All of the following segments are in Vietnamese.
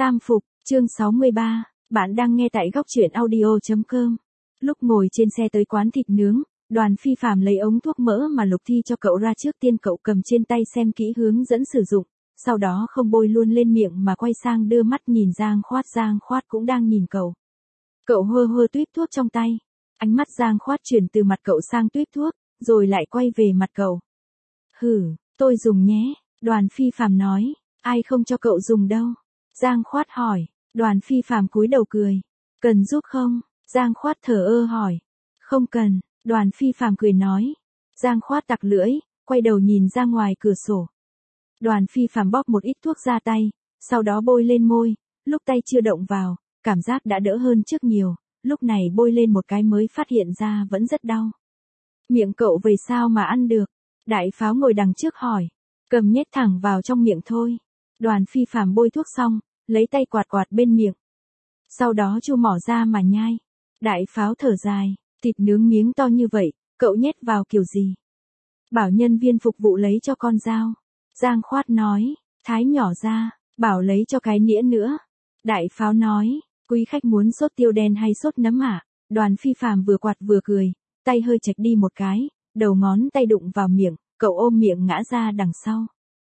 Tam Phục, chương 63, bạn đang nghe tại góc truyện audio.com. Lúc ngồi trên xe tới quán thịt nướng, Đoàn Phi Phạm lấy ống thuốc mỡ mà Lục Thi cho cậu ra trước tiên, cậu cầm trên tay xem kỹ hướng dẫn sử dụng, sau đó không bôi luôn lên miệng mà quay sang đưa mắt nhìn Giang Khoát cũng đang nhìn cậu. Cậu hơ hơ tuýp thuốc trong tay, ánh mắt Giang Khoát chuyển từ mặt cậu sang tuýp thuốc, rồi lại quay về mặt cậu. Hử, tôi dùng nhé, Đoàn Phi Phạm nói, ai không cho cậu dùng đâu. Giang Khoát hỏi, Đoàn Phi Phạm cúi đầu cười, cần giúp không? Giang Khoát thở ơ hỏi, không cần, Đoàn Phi Phạm cười nói. Giang Khoát tặc lưỡi, quay đầu nhìn ra ngoài cửa sổ. Đoàn Phi Phạm bóp một ít thuốc ra tay, sau đó bôi lên môi, lúc tay chưa động vào, cảm giác đã đỡ hơn trước nhiều, lúc này bôi lên một cái mới phát hiện ra vẫn rất đau. Miệng cậu về sao mà ăn được? Đại Pháo ngồi đằng trước hỏi, cầm nhét thẳng vào trong miệng thôi. Đoàn Phi Phạm bôi thuốc xong, lấy tay quạt bên miệng. Sau đó chu mỏ ra mà nhai. Đại Pháo thở dài, thịt nướng miếng to như vậy, cậu nhét vào kiểu gì? Bảo nhân viên phục vụ lấy cho con dao. Giang Khoát nói, thái nhỏ ra, bảo lấy cho cái nĩa nữa. Đại Pháo nói, quý khách muốn sốt tiêu đen hay sốt nấm hả? Đoàn Phi Phạm vừa quạt vừa cười, tay hơi chệch đi một cái, đầu ngón tay đụng vào miệng, cậu ôm miệng ngã ra đằng sau.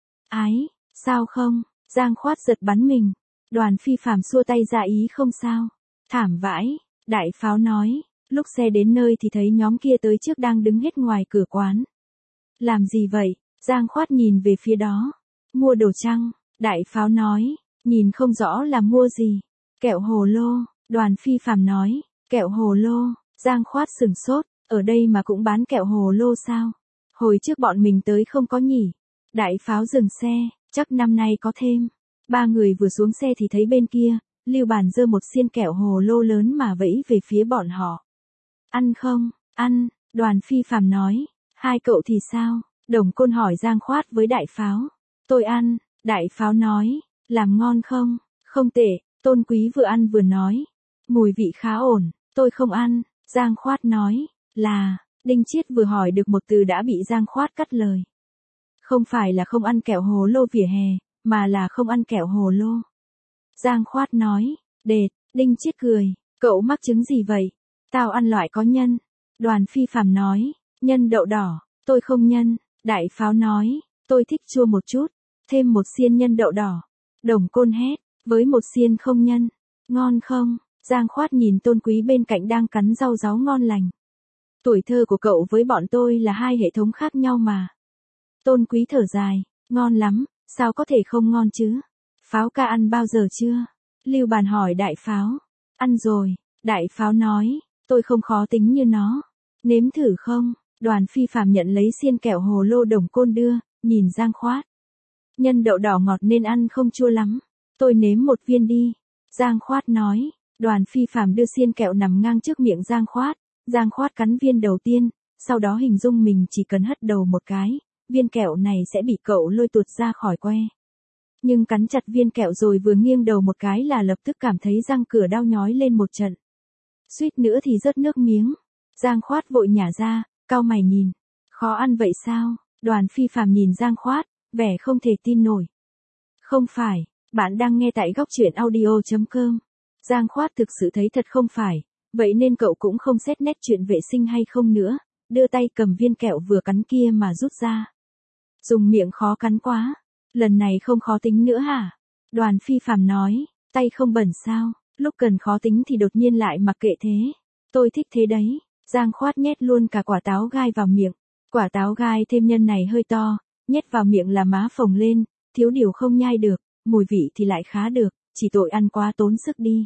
Ái, sao không? Giang Khoát giật bắn mình. Đoàn Phi Phạm xua tay ra ý không sao. Thảm vãi, Đại Pháo nói, lúc xe đến nơi thì thấy nhóm kia tới trước đang đứng hết ngoài cửa quán. Làm gì vậy? Giang Khoát nhìn về phía đó. Mua đồ chăng? Đại Pháo nói, nhìn không rõ là mua gì. Kẹo hồ lô, Đoàn Phi Phạm nói, kẹo hồ lô. Giang Khoát sửng sốt, ở đây mà cũng bán kẹo hồ lô sao? Hồi trước bọn mình tới không có nhỉ? Đại Pháo dừng xe, chắc năm nay có thêm. Ba người vừa xuống xe thì thấy bên kia, Lưu Bàn giơ một xiên kẹo hồ lô lớn mà vẫy về phía bọn họ. Ăn không? Ăn, Đoàn Phi Phạm nói. Hai cậu thì sao? Đồng Côn hỏi Giang Khoát với Đại Pháo. Tôi ăn, Đại Pháo nói. Làm ngon không? Không tệ, Tôn Quý vừa ăn vừa nói. Mùi vị khá ổn, tôi không ăn, Giang Khoát nói. Là, Đinh Chiết vừa hỏi được một từ đã bị Giang Khoát cắt lời. Không phải là không ăn kẹo hồ lô vỉa hè, mà là không ăn kẹo hồ lô. Giang Khoát nói, đệt, Đinh Chiết cười, cậu mắc chứng gì vậy? Tao ăn loại có nhân. Đoàn Phi Phạm nói, nhân đậu đỏ, tôi không nhân. Đại Pháo nói, tôi thích chua một chút, thêm một xiên nhân đậu đỏ. Đồng Côn hét, với một xiên không nhân, ngon không? Giang Khoát nhìn Tôn Quý bên cạnh đang cắn rau ráu ngon lành. Tuổi thơ của cậu với bọn tôi là hai hệ thống khác nhau mà. Tôn Quý thở dài, ngon lắm, sao có thể không ngon chứ? Pháo ca ăn bao giờ chưa? Lưu Bàn hỏi Đại Pháo. Ăn rồi, Đại Pháo nói, tôi không khó tính như nó. Nếm thử không? Đoàn Phi Phạm nhận lấy xiên kẹo hồ lô Đồng Côn đưa, nhìn Giang Khoát. Nhân đậu đỏ ngọt nên ăn không chua lắm. Tôi nếm một viên đi. Giang Khoát nói. Đoàn Phi Phạm đưa xiên kẹo nằm ngang trước miệng Giang Khoát. Giang Khoát cắn viên đầu tiên, sau đó hình dung mình chỉ cần hất đầu một cái, viên kẹo này sẽ bị cậu lôi tuột ra khỏi que. Nhưng cắn chặt viên kẹo rồi vừa nghiêng đầu một cái là lập tức cảm thấy răng cửa đau nhói lên một trận. Suýt nữa thì rớt nước miếng. Giang Khoát vội nhả ra, cau mày nhìn. Khó ăn vậy sao? Đoàn Phi Phạm nhìn Giang Khoát, vẻ không thể tin nổi. Không phải, bạn đang nghe tại góc truyện audio.com. Giang Khoát thực sự thấy thật không phải, vậy nên cậu cũng không xét nét chuyện vệ sinh hay không nữa, đưa tay cầm viên kẹo vừa cắn kia mà rút ra. Dùng miệng khó cắn quá, lần này không khó tính nữa hả? Đoàn Phi Phạm nói, tay không bẩn sao, lúc cần khó tính thì đột nhiên lại mặc kệ thế. Tôi thích thế đấy. Giang Khoát nhét luôn cả quả táo gai vào miệng. Quả táo gai thêm nhân này hơi to, nhét vào miệng là má phồng lên, thiếu điều không nhai được, mùi vị thì lại khá được, chỉ tội ăn quá tốn sức đi.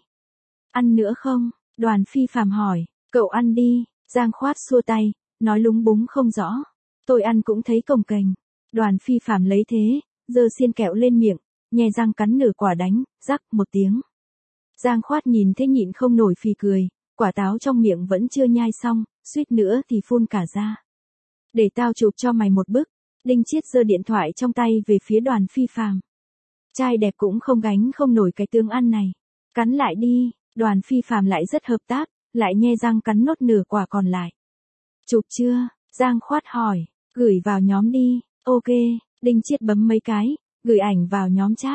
Ăn nữa không? Đoàn Phi Phạm hỏi, cậu ăn đi. Giang Khoát xua tay, nói lúng búng không rõ. Tôi ăn cũng thấy cồng kềnh. Đoàn Phi Phạm lấy thế, giơ xiên kẹo lên miệng, nhè răng cắn nửa quả đánh, rắc một tiếng. Giang Khoát nhìn thế nhịn không nổi phì cười, quả táo trong miệng vẫn chưa nhai xong, suýt nữa thì phun cả ra. Để tao chụp cho mày một bức. Đinh Chiết giơ điện thoại trong tay về phía Đoàn Phi Phạm. Trai đẹp cũng không gánh không nổi cái tướng ăn này. Cắn lại đi. Đoàn Phi Phạm lại rất hợp tác, lại nhe răng cắn nốt nửa quả còn lại. Chụp chưa? Giang Khoát hỏi. Gửi vào nhóm đi. Ok. Đinh Chiết bấm mấy cái, gửi ảnh vào nhóm chat.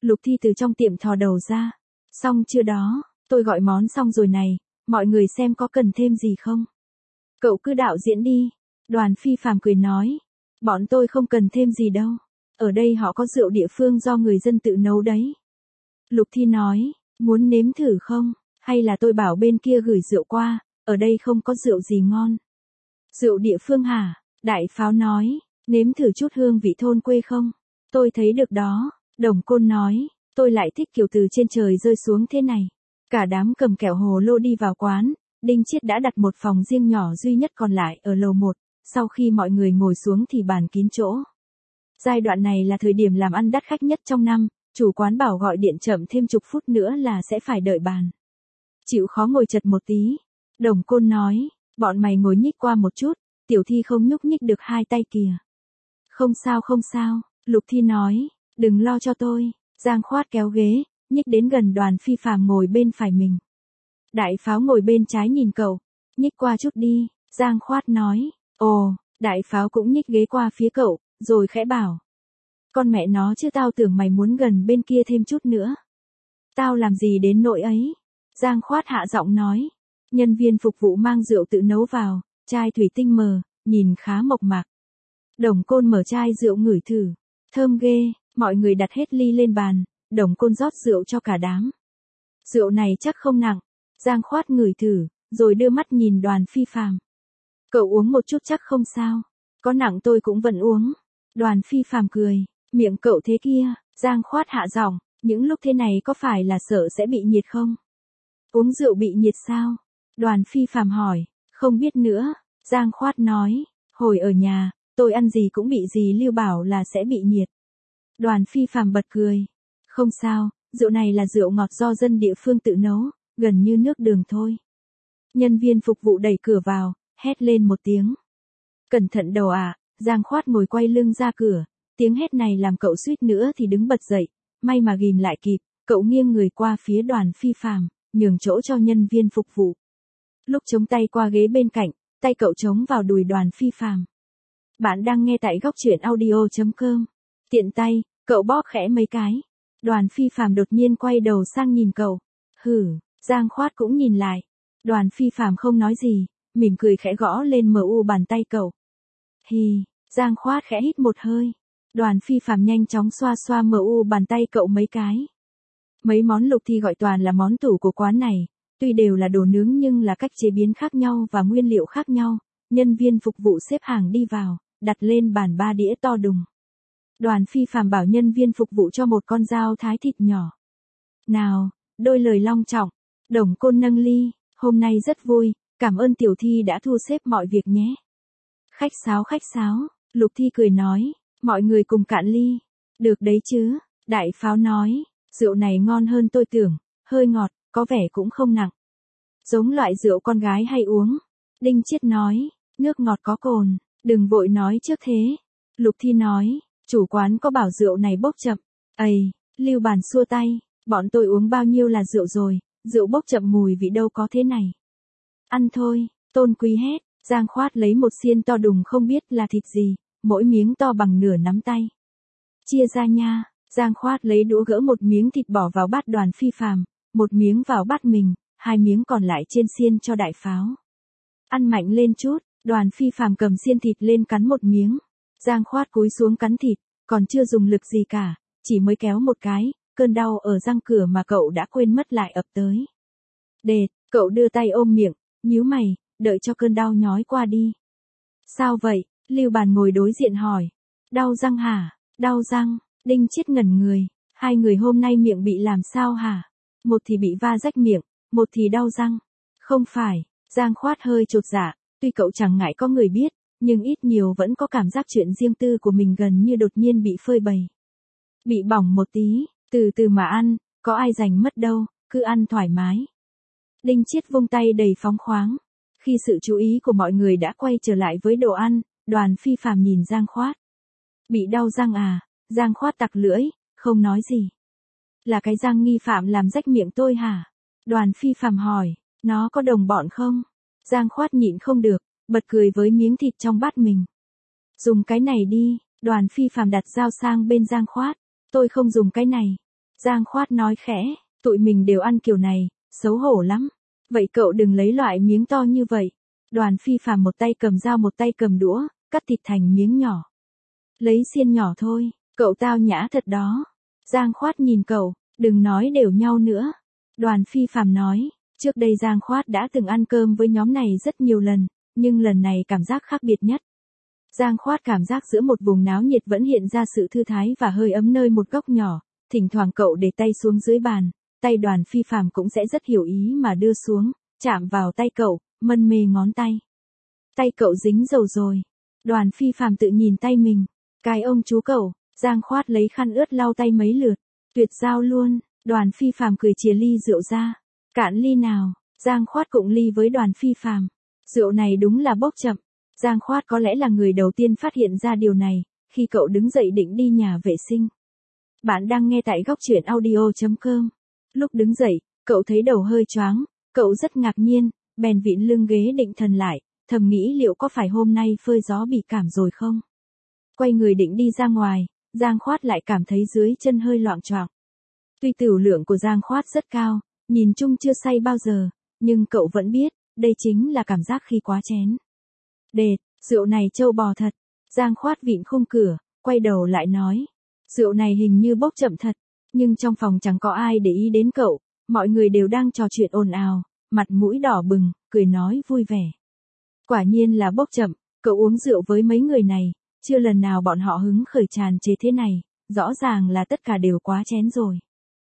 Lục Thi từ trong tiệm thò đầu ra. Xong chưa đó, tôi gọi món xong rồi này, mọi người xem có cần thêm gì không? Cậu cứ đạo diễn đi. Đoàn Phi Phàm cười nói. Bọn tôi không cần thêm gì đâu. Ở đây họ có rượu địa phương do người dân tự nấu đấy. Lục Thi nói, muốn nếm thử không? Hay là tôi bảo bên kia gửi rượu qua, ở đây không có rượu gì ngon. Rượu địa phương hả? Đại Pháo nói, nếm thử chút hương vị thôn quê không? Tôi thấy được đó. Đồng Côn nói, tôi lại thích kiểu từ trên trời rơi xuống thế này. Cả đám cầm kẹo hồ lô đi vào quán, Đinh Chiết đã đặt một phòng riêng nhỏ duy nhất còn lại ở lầu 1, sau khi mọi người ngồi xuống thì bàn kín chỗ. Giai đoạn này là thời điểm làm ăn đắt khách nhất trong năm, chủ quán bảo gọi điện chậm thêm chục phút nữa là sẽ phải đợi bàn. Chịu khó ngồi chật một tí. Đồng Côn nói, bọn mày ngồi nhích qua một chút, Tiểu Thi không nhúc nhích được hai tay kìa. Không sao, Lục Thi nói, đừng lo cho tôi. Giang Khoát kéo ghế, nhích đến gần Đoàn Phi Phàm ngồi bên phải mình. Đại Pháo ngồi bên trái nhìn cậu, nhích qua chút đi, Giang Khoát nói. Ồ, Đại Pháo cũng nhích ghế qua phía cậu, rồi khẽ bảo. Con mẹ nó chứ tao tưởng mày muốn gần bên kia thêm chút nữa. Tao làm gì đến nỗi ấy. Giang Khoát hạ giọng nói. Nhân viên phục vụ mang rượu tự nấu vào, chai thủy tinh mờ, nhìn khá mộc mạc. Đồng Côn mở chai rượu ngửi thử. Thơm ghê, mọi người đặt hết ly lên bàn, Đồng Côn rót rượu cho cả đám. Rượu này chắc không nặng. Giang Khoát ngửi thử, rồi đưa mắt nhìn Đoàn Phi Phàm. Cậu uống một chút chắc không sao. Có nặng tôi cũng vẫn uống. Đoàn Phi Phàm cười, miệng cậu thế kia. Giang Khoát hạ giọng, những lúc thế này có phải là sợ sẽ bị nhiệt không? Uống rượu bị nhiệt sao? Đoàn Phi Phàm hỏi, không biết nữa. Giang Khoát nói, hồi ở nhà, tôi ăn gì cũng bị dì Lưu bảo là sẽ bị nhiệt. Đoàn Phi Phàm bật cười. Không sao, rượu này là rượu ngọt do dân địa phương tự nấu, gần như nước đường thôi. Nhân viên phục vụ đẩy cửa vào, hét lên một tiếng. Cẩn thận đầu ạ. Giang Khoát ngồi quay lưng ra cửa, tiếng hét này làm cậu suýt nữa thì đứng bật dậy, may mà ghim lại kịp, cậu nghiêng người qua phía Đoàn Phi Phàm, nhường chỗ cho nhân viên phục vụ. Lúc chống tay qua ghế bên cạnh, tay cậu chống vào đùi Đoàn Phi Phàm. Bạn đang nghe tại góc truyện audio.com. Tiện tay, cậu bóp khẽ mấy cái. Đoàn Phi Phàm đột nhiên quay đầu sang nhìn cậu. Hử, Giang Khoát cũng nhìn lại. Đoàn Phi Phàm không nói gì, mỉm cười khẽ gõ lên MU bàn tay cậu. Hì, Giang Khoát khẽ hít một hơi. Đoàn Phi Phàm nhanh chóng xoa xoa MU bàn tay cậu mấy cái. Mấy món Lục Thi gọi toàn là món tủ của quán này, tuy đều là đồ nướng nhưng là cách chế biến khác nhau và nguyên liệu khác nhau. Nhân viên phục vụ xếp hàng đi vào, đặt lên bàn 3 đĩa to đùng. Đoàn Phi Phàm bảo nhân viên phục vụ cho một con dao thái thịt nhỏ. Nào, đôi lời long trọng. Đồng Côn nâng ly, hôm nay rất vui, cảm ơn Tiểu Thi đã thu xếp mọi việc nhé. Khách sáo, Lục Thi cười nói, mọi người cùng cạn ly. Được đấy chứ, Đại Pháo nói, rượu này ngon hơn tôi tưởng, hơi ngọt, có vẻ cũng không nặng. Giống loại rượu con gái hay uống. Đinh Chiết nói, nước ngọt có cồn, đừng vội nói trước thế. Lục Thi nói, chủ quán có bảo rượu này bốc chậm. Ây, Lưu Bàn xua tay, bọn tôi uống bao nhiêu là rượu rồi, rượu bốc chậm mùi vị đâu có thế này. Ăn thôi, Tôn Quý hét. Giang Khoát lấy một xiên to đùng không biết là thịt gì, mỗi miếng to bằng nửa nắm tay. Chia ra nha. Giang Khoát lấy đũa gỡ một miếng thịt bỏ vào bát Đoàn Phi Phàm, một miếng vào bát mình, 2 miếng còn lại trên xiên cho Đại Pháo. Ăn mạnh lên chút. Đoàn Phi Phàm cầm xiên thịt lên cắn một miếng. Giang Khoát cúi xuống cắn thịt, còn chưa dùng lực gì cả, chỉ mới kéo một cái, cơn đau ở răng cửa mà cậu đã quên mất lại ập tới. Đệt, cậu đưa tay ôm miệng, nhíu mày, đợi cho cơn đau nhói qua đi. Sao vậy? Lưu Bàn ngồi đối diện hỏi. Đau răng hả? Đau răng. Đinh Chiết ngẩn người. Hai người hôm nay miệng bị làm sao hả? Một thì bị va rách miệng, một thì đau răng. Không phải. Giang Khoát hơi chột dạ, tuy cậu chẳng ngại có người biết, nhưng ít nhiều vẫn có cảm giác chuyện riêng tư của mình gần như đột nhiên bị phơi bày. Bị bỏng một tí, từ từ mà ăn, có ai giành mất đâu, cứ ăn thoải mái. Đinh Chiết vung tay đầy phóng khoáng. Khi sự chú ý của mọi người đã quay trở lại với đồ ăn, Đoàn Phi Phàm nhìn Giang Khoát. Bị đau răng à? Giang Khoát tặc lưỡi, không nói gì. Là cái răng nghi phạm làm rách miệng tôi hả? Đoàn Phi Phàm hỏi, nó có đồng bọn không? Giang Khoát nhịn không được, bật cười với miếng thịt trong bát mình. Dùng cái này đi. Đoàn Phi Phàm đặt dao sang bên Giang Khoát. Tôi không dùng cái này. Giang Khoát nói khẽ, tụi mình đều ăn kiểu này, xấu hổ lắm. Vậy cậu đừng lấy loại miếng to như vậy. Đoàn Phi Phàm một tay cầm dao một tay cầm đũa, cắt thịt thành miếng nhỏ. Lấy xiên nhỏ thôi, cậu tao nhã thật đó. Giang Khoát nhìn cậu, đừng nói đều nhau nữa. Đoàn Phi Phàm nói, trước đây Giang Khoát đã từng ăn cơm với nhóm này rất nhiều lần, nhưng lần này cảm giác khác biệt nhất. Giang Khoát cảm giác giữa một vùng náo nhiệt vẫn hiện ra sự thư thái và hơi ấm nơi một góc nhỏ, thỉnh thoảng cậu để tay xuống dưới bàn, tay Đoàn Phi Phàm cũng sẽ rất hiểu ý mà đưa xuống, chạm vào tay cậu, mân mê ngón tay. Tay cậu dính dầu rồi. Đoàn Phi Phàm tự nhìn tay mình, cái ông chú cậu. Giang Khoát lấy khăn ướt lau tay mấy lượt, tuyệt giao luôn. Đoàn Phi Phàm cười chìa ly rượu ra, cạn ly nào. Giang Khoát cụng ly với Đoàn Phi Phàm. Rượu này đúng là bốc chậm. Giang Khoát có lẽ là người đầu tiên phát hiện ra điều này, khi cậu đứng dậy định đi nhà vệ sinh. Bạn đang nghe tại góc truyện audio.com. Lúc đứng dậy, cậu thấy đầu hơi choáng, cậu rất ngạc nhiên, bèn vịn lưng ghế định thần lại, thầm nghĩ liệu có phải hôm nay phơi gió bị cảm rồi không? Quay người định đi ra ngoài, Giang Khoát lại cảm thấy dưới chân hơi loạng choạng. Tuy tửu lượng của Giang Khoát rất cao, nhìn chung chưa say bao giờ, nhưng cậu vẫn biết, đây chính là cảm giác khi quá chén. Đệt, rượu này trâu bò thật. Giang Khoát vịn khung cửa, quay đầu lại nói. Rượu này hình như bốc chậm thật, nhưng trong phòng chẳng có ai để ý đến cậu, mọi người đều đang trò chuyện ồn ào, mặt mũi đỏ bừng, cười nói vui vẻ. Quả nhiên là bốc chậm, cậu uống rượu với mấy người này, chưa lần nào bọn họ hứng khởi tràn trề thế này, rõ ràng là tất cả đều quá chén rồi.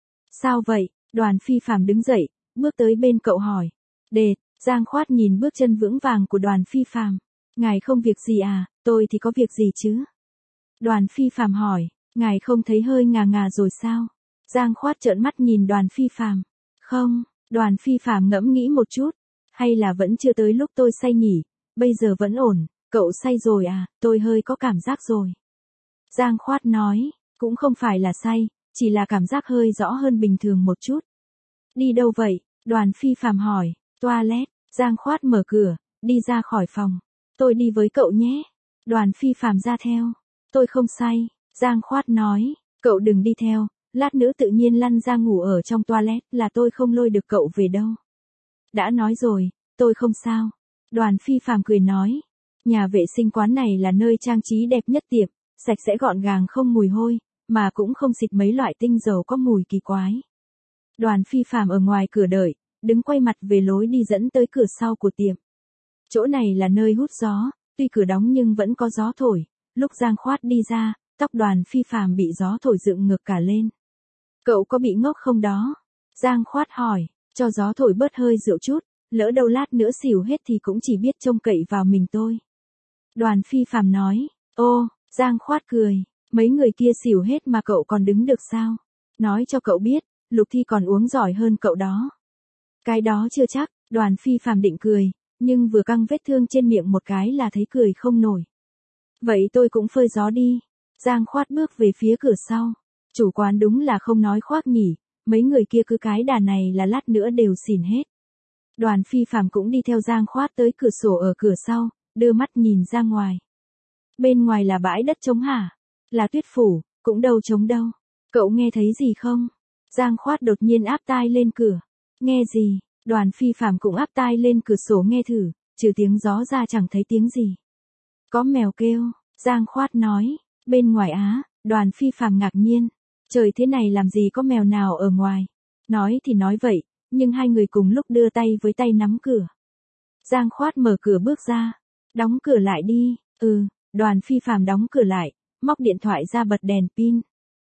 Sao vậy? Đoàn Phi Phàm đứng dậy, bước tới bên cậu hỏi. Đệt, Giang Khoát nhìn bước chân vững vàng của Đoàn Phi Phàm. Ngài không việc gì à, tôi thì có việc gì chứ? Đoàn Phi Phàm hỏi, ngài không thấy hơi ngà ngà rồi sao? Giang Khoát trợn mắt nhìn Đoàn Phi Phàm. Không, Đoàn Phi Phàm ngẫm nghĩ một chút. Hay là vẫn chưa tới lúc tôi say nhỉ, bây giờ vẫn ổn, cậu say rồi à, tôi hơi có cảm giác rồi. Giang Khoát nói, cũng không phải là say, chỉ là cảm giác hơi rõ hơn bình thường một chút. Đi đâu vậy? Đoàn Phi Phàm hỏi. Toilet. Giang Khoát mở cửa, đi ra khỏi phòng. Tôi đi với cậu nhé. Đoàn Phi Phàm ra theo. Tôi không say. Giang Khoát nói, cậu đừng đi theo, lát nữa tự nhiên lăn ra ngủ ở trong toilet là tôi không lôi được cậu về đâu. Đã nói rồi, tôi không sao. Đoàn Phi Phàm cười nói, nhà vệ sinh quán này là nơi trang trí đẹp nhất tiệm, sạch sẽ gọn gàng không mùi hôi, mà cũng không xịt mấy loại tinh dầu có mùi kỳ quái. Đoàn Phi Phàm ở ngoài cửa đợi, đứng quay mặt về lối đi dẫn tới cửa sau của tiệm. Chỗ này là nơi hút gió, tuy cửa đóng nhưng vẫn có gió thổi. Lúc Giang Khoát đi ra, tóc Đoàn Phi Phàm bị gió thổi dựng ngược cả lên. Cậu có bị ngốc không đó? Giang Khoát hỏi, cho gió thổi bớt hơi rượu chút, lỡ đâu lát nữa xỉu hết thì cũng chỉ biết trông cậy vào mình tôi. Đoàn Phi Phàm nói, ô, Giang Khoát cười, mấy người kia xỉu hết mà cậu còn đứng được sao? Nói cho cậu biết, Lục Thi còn uống giỏi hơn cậu đó. Cái đó chưa chắc, Đoàn Phi Phàm định cười, nhưng vừa căng vết thương trên miệng một cái là thấy cười không nổi. Vậy tôi cũng phơi gió đi. Giang Khoát bước về phía cửa sau. Chủ quán đúng là không nói khoác nhỉ, mấy người kia cứ cái đà này là lát nữa đều xỉn hết. Đoàn Phi Phàm cũng đi theo Giang Khoát tới cửa sổ ở cửa sau, đưa mắt nhìn ra ngoài. Bên ngoài là bãi đất trống hả? Là tuyết phủ, cũng đâu trống đâu. Cậu nghe thấy gì không? Giang Khoát đột nhiên áp tai lên cửa. Nghe gì? Đoàn Phi Phàm cũng áp tai lên cửa sổ nghe thử, trừ tiếng gió ra chẳng thấy tiếng gì. Có mèo kêu, Giang Khoát nói, bên ngoài á. Đoàn Phi Phàm ngạc nhiên, trời thế này làm gì có mèo nào ở ngoài. Nói thì nói vậy, nhưng hai người cùng lúc đưa tay với tay nắm cửa. Giang Khoát mở cửa bước ra, đóng cửa lại đi. Đoàn Phi Phàm đóng cửa lại, móc điện thoại ra bật đèn pin.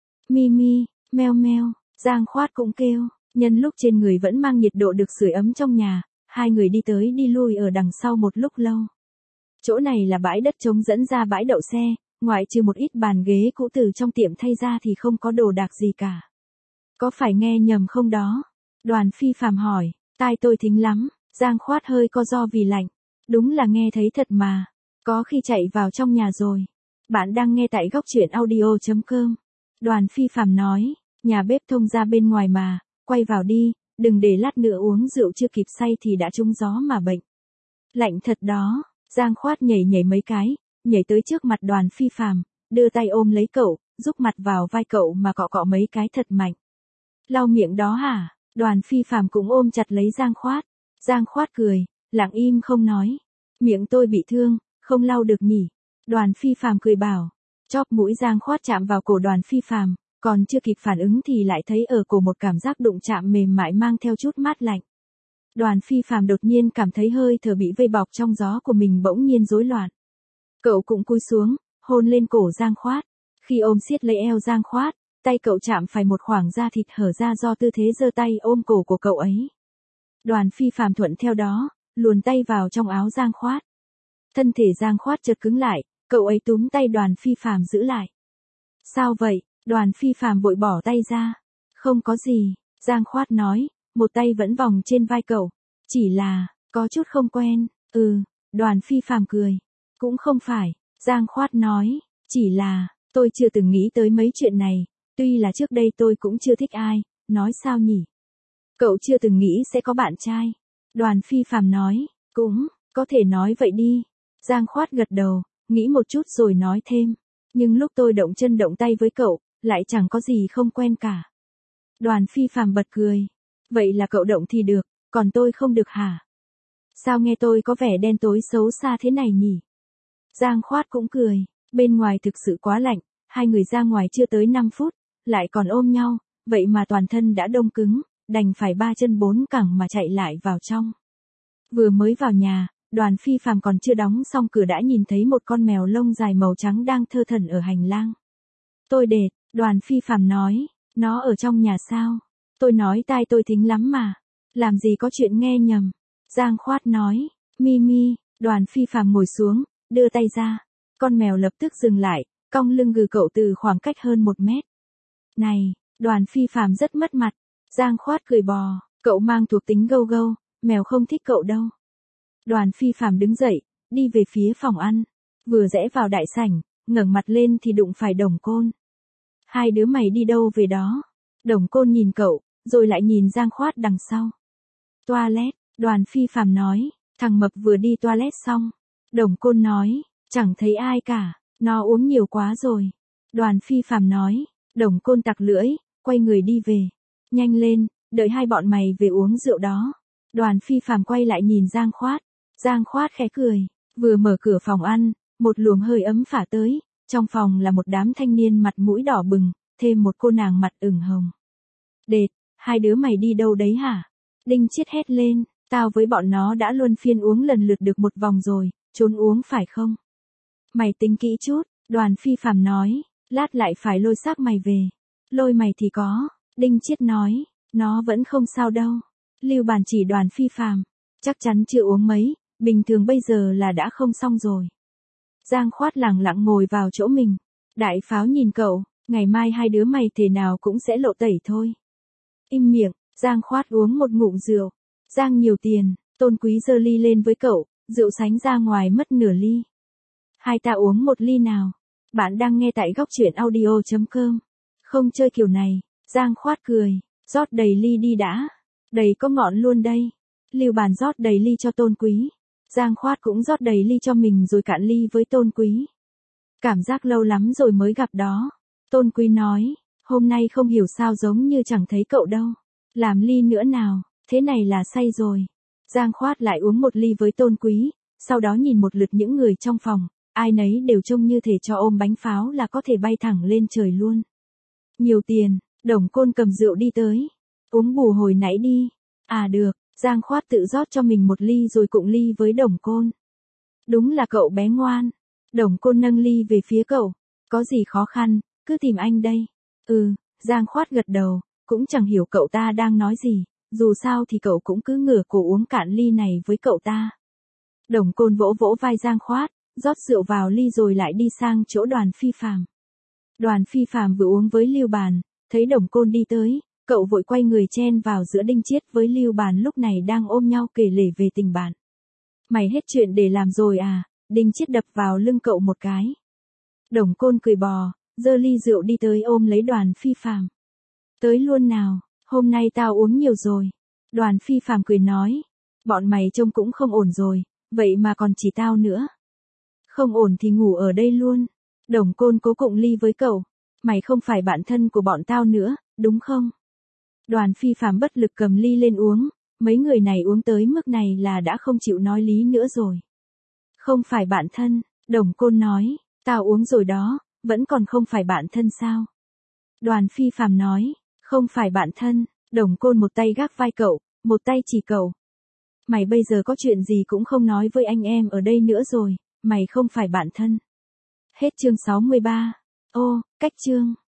Mimi, meo meo, Giang Khoát cũng kêu, nhân lúc trên người vẫn mang nhiệt độ được sưởi ấm trong nhà, hai người đi tới đi lui ở đằng sau một lúc lâu. Chỗ này là bãi đất trống dẫn ra bãi đậu xe, ngoại trừ một ít bàn ghế cũ từ trong tiệm thay ra thì không có đồ đạc gì cả. Có phải nghe nhầm không đó? Đoàn Phi Phàm hỏi, tai tôi thính lắm. Giang Khoát hơi co ro vì lạnh. Đúng là nghe thấy thật mà. Có khi chạy vào trong nhà rồi. Bạn đang nghe tại góc truyện audio.com. Đoàn Phi Phàm nói, nhà bếp thông ra bên ngoài mà, quay vào đi, đừng để lát nữa uống rượu chưa kịp say thì đã trúng gió mà bệnh. Lạnh thật đó. Giang Khoát nhảy nhảy mấy cái, nhảy tới trước mặt Đoàn Phi Phàm, đưa tay ôm lấy cậu, giúp mặt vào vai cậu mà cọ cọ mấy cái thật mạnh. Lau miệng đó hả? Đoàn Phi Phàm cũng ôm chặt lấy Giang Khoát. Giang Khoát cười, lặng im không nói. Miệng tôi bị thương, không lau được nhỉ? Đoàn Phi Phàm cười bảo. Chóp mũi Giang Khoát chạm vào cổ Đoàn Phi Phàm, còn chưa kịp phản ứng thì lại thấy ở cổ một cảm giác đụng chạm mềm mại mang theo chút mát lạnh. Đoàn Phi Phàm đột nhiên cảm thấy hơi thở bị vây bọc trong gió của mình bỗng nhiên rối loạn. Cậu cũng cúi xuống, hôn lên cổ Giang Khoát. Khi ôm siết lấy eo Giang Khoát, tay cậu chạm phải một khoảng da thịt hở ra do tư thế giơ tay ôm cổ của cậu ấy. Đoàn Phi Phàm thuận theo đó, luồn tay vào trong áo Giang Khoát. Thân thể Giang Khoát chợt cứng lại, cậu ấy túm tay Đoàn Phi Phàm giữ lại. Sao vậy? Đoàn Phi Phàm vội bỏ tay ra. Không có gì, Giang Khoát nói, một tay vẫn vòng trên vai cậu. Chỉ là, có chút không quen. Đoàn Phi Phàm cười. Cũng không phải, Giang Khoát nói, chỉ là, tôi chưa từng nghĩ tới mấy chuyện này, tuy là trước đây tôi cũng chưa thích ai, nói sao nhỉ? Cậu chưa từng nghĩ sẽ có bạn trai. Đoàn Phi Phàm nói, cũng, có thể nói vậy đi. Giang Khoát gật đầu, nghĩ một chút rồi nói thêm. Nhưng lúc tôi động chân động tay với cậu, lại chẳng có gì không quen cả. Đoàn Phi Phàm bật cười. Vậy là cậu động thì được, còn tôi không được hả? Sao nghe tôi có vẻ đen tối xấu xa thế này nhỉ? Giang Khoát cũng cười. Bên ngoài thực sự quá lạnh, hai người ra ngoài chưa tới 5 phút, lại còn ôm nhau, vậy mà toàn thân đã đông cứng, đành phải ba chân bốn cẳng mà chạy lại vào trong. Vừa mới vào nhà, Đoàn Phi Phàm còn chưa đóng xong cửa đã nhìn thấy một con mèo lông dài màu trắng đang thơ thẩn ở hành lang. Tôi đệt, Đoàn Phi Phàm nói, nó ở trong nhà sao? Tôi nói tai tôi thính lắm mà, làm gì có chuyện nghe nhầm. Giang Khoát nói, Mimi. Đoàn Phi Phàm ngồi xuống, đưa tay ra. Con mèo lập tức dừng lại, cong lưng gừ cậu từ khoảng cách hơn 1 mét. Này, Đoàn Phi Phàm rất mất mặt. Giang Khoát cười bò, cậu mang thuộc tính gâu gâu, mèo không thích cậu đâu. Đoàn Phi Phàm đứng dậy, đi về phía phòng ăn. Vừa rẽ vào đại sảnh, ngẩng mặt lên thì đụng phải Đồng Côn. Hai đứa mày đi đâu về đó? Đồng Côn nhìn cậu, rồi lại nhìn Giang Khoát đằng sau. Toilet, Đoàn Phi Phàm nói, thằng mập vừa đi toilet xong. Đồng Côn nói, chẳng thấy ai cả, nó uống nhiều quá rồi. Đoàn Phi Phàm nói, Đồng Côn tặc lưỡi, quay người đi về. Nhanh lên, đợi hai bọn mày về uống rượu đó. Đoàn Phi Phàm quay lại nhìn Giang Khoát. Giang Khoát khẽ cười, vừa mở cửa phòng ăn, một luồng hơi ấm phả tới, trong phòng là một đám thanh niên mặt mũi đỏ bừng, thêm một cô nàng mặt ửng hồng. Đệt, hai đứa mày đi đâu đấy hả? Đinh Chiết hét lên, tao với bọn nó đã luân phiên uống lần lượt được một vòng rồi, trốn uống phải không? Mày tính kỹ chút, Đoàn Phi Phàm nói, lát lại phải lôi xác mày về. Lôi mày thì có, Đinh Chiết nói, nó vẫn không sao đâu. Lưu Bàn chỉ Đoàn Phi Phàm, chắc chắn chưa uống mấy, bình thường bây giờ là đã không xong rồi. Giang Khoát lẳng lặng ngồi vào chỗ mình. Đại Pháo nhìn cậu, ngày mai hai đứa mày thế nào cũng sẽ lộ tẩy thôi. Im miệng, Giang Khoát uống một ngụm rượu. Giang nhiều tiền, Tôn Quý giơ ly lên với cậu, rượu sánh ra ngoài mất nửa ly. Hai ta uống một ly nào. Bạn đang nghe tại góc truyện audio.com. Không chơi kiểu này, Giang Khoát cười, rót đầy ly đi đã. Đầy có ngọn luôn đây. Lưu Bàn rót đầy ly cho Tôn Quý. Giang Khoát cũng rót đầy ly cho mình rồi cạn ly với Tôn Quý. Cảm giác lâu lắm rồi mới gặp đó. Tôn Quý nói, hôm nay không hiểu sao giống như chẳng thấy cậu đâu. Làm ly nữa nào, thế này là say rồi. Giang Khoát lại uống một ly với Tôn Quý, sau đó nhìn một lượt những người trong phòng, ai nấy đều trông như thể cho ôm bánh pháo là có thể bay thẳng lên trời luôn. Nhiều tiền, Đồng Côn cầm rượu đi tới. Uống bù hồi nãy đi. À được, Giang Khoát tự rót cho mình một ly rồi cụng ly với Đồng Côn. Đúng là cậu bé ngoan. Đồng Côn nâng ly về phía cậu. Có gì khó khăn, cứ tìm anh đây. Giang Khoát gật đầu, cũng chẳng hiểu cậu ta đang nói gì, dù sao thì cậu cũng cứ ngửa cổ uống cạn ly này với cậu ta. Đồng Côn vỗ vỗ vai Giang Khoát, rót rượu vào ly rồi lại đi sang chỗ Đoàn Phi Phàm. Đoàn Phi Phàm vừa uống với Lưu Bàn, thấy Đồng Côn đi tới, cậu vội quay người chen vào giữa Đinh Chiết với Lưu Bàn lúc này đang ôm nhau kể lể về tình bạn. Mày hết chuyện để làm rồi à? Đinh Chiết đập vào lưng cậu một cái. Đồng Côn cười bò, giơ ly rượu đi tới ôm lấy Đoàn Phi Phàm. Tới luôn nào, hôm nay tao uống nhiều rồi. Đoàn Phi Phàm cười nói, bọn mày trông cũng không ổn rồi, vậy mà còn chỉ tao nữa. Không ổn thì ngủ ở đây luôn. Đồng Côn cố cụng ly với cậu, mày không phải bạn thân của bọn tao nữa, đúng không? Đoàn Phi Phạm bất lực cầm ly lên uống, mấy người này uống tới mức này là đã không chịu nói lý nữa rồi. Không phải bạn thân, Đồng Côn nói, tao uống rồi đó, vẫn còn không phải bạn thân sao? Đoàn Phi Phạm nói, không phải bạn thân, Đồng Côn một tay gác vai cậu, một tay chỉ cậu. Mày bây giờ có chuyện gì cũng không nói với anh em ở đây nữa rồi, mày không phải bạn thân. Hết chương 63. Ô, cách chương.